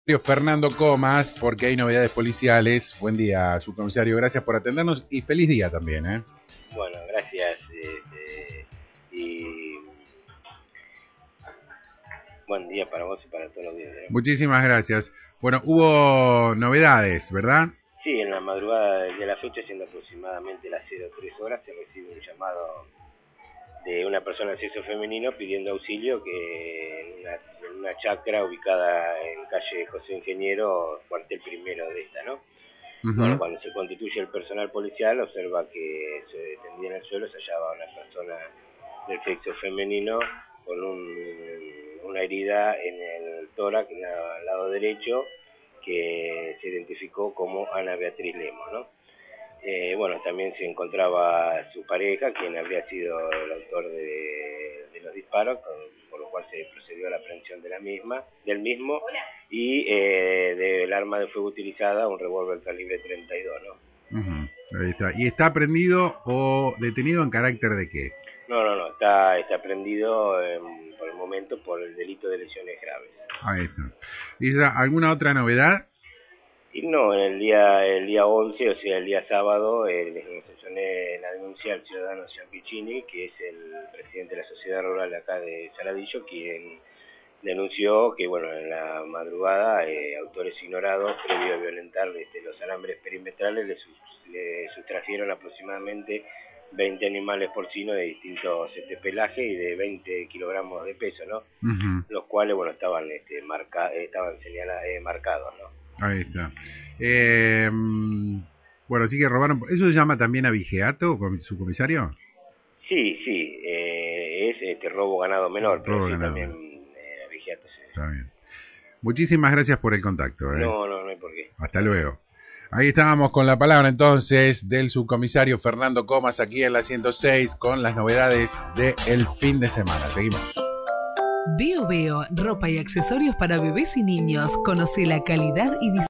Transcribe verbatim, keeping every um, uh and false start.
Fernando Comas, porque hay novedades policiales. Buen día, subcomisario, gracias por atendernos y feliz día también, ¿eh? Bueno, gracias. Este, y buen día para vos y para todos los días, ¿eh? Muchísimas gracias. Bueno, hubo novedades, ¿verdad? Sí, en la madrugada de la fecha, siendo aproximadamente las cero tres horas, se recibe un llamado de una persona del sexo femenino pidiendo auxilio que en una, en una chacra ubicada en calle José Ingeniero, cuartel primero de esta, ¿no? Uh-huh. Bueno, cuando se constituye el personal policial, observa que se tendía en el suelo, se hallaba una persona del sexo femenino con un, una herida en el tórax, en el lado derecho, que se identificó como Ana Beatriz Lemos, ¿no? Eh, bueno, también se encontraba su pareja, quien habría sido el autor de, de los disparos, con, por lo cual se procedió a la aprehensión de la misma, del mismo, y eh, del arma de fuego utilizada, un revólver calibre treinta y dos, ¿no? Uh-huh. Ahí está. ¿Y está prendido o detenido en carácter de qué? No, no, no, está, está prendido eh, por el momento por el delito de lesiones graves. Ahí está. ¿Y alguna otra novedad? Y no, en el día el día once, o sea, el día sábado, eh, les mencioné la denuncia al ciudadano Gianpiccini, que es el presidente de la sociedad rural acá de Saladillo, quien denunció que, bueno, en la madrugada, eh, autores ignorados, previo a violentar este, los alambres perimetrales, le, sus, le sustrajeron aproximadamente veinte animales porcinos de distintos este, pelajes y de veinte kilogramos de peso, ¿no? Uh-huh. Los cuales, bueno, estaban este, marca, estaban señala, eh, marcados, ¿no? Ahí está. Eh, bueno, sí que robaron. ¿Eso se llama también abigeato, su comisario? Sí, sí. Eh, es este robo ganado menor, pero robo sí ganado. también eh, abigeato. Sí. Está bien. Muchísimas gracias por el contacto. ¿eh? No, no, no hay por qué. Hasta luego. Ahí estábamos con la palabra entonces del subcomisario Fernando Comas aquí en la ciento seis con las novedades del fin de semana. Seguimos. Veo Veo, ropa y accesorios para bebés y niños. Conoce la calidad y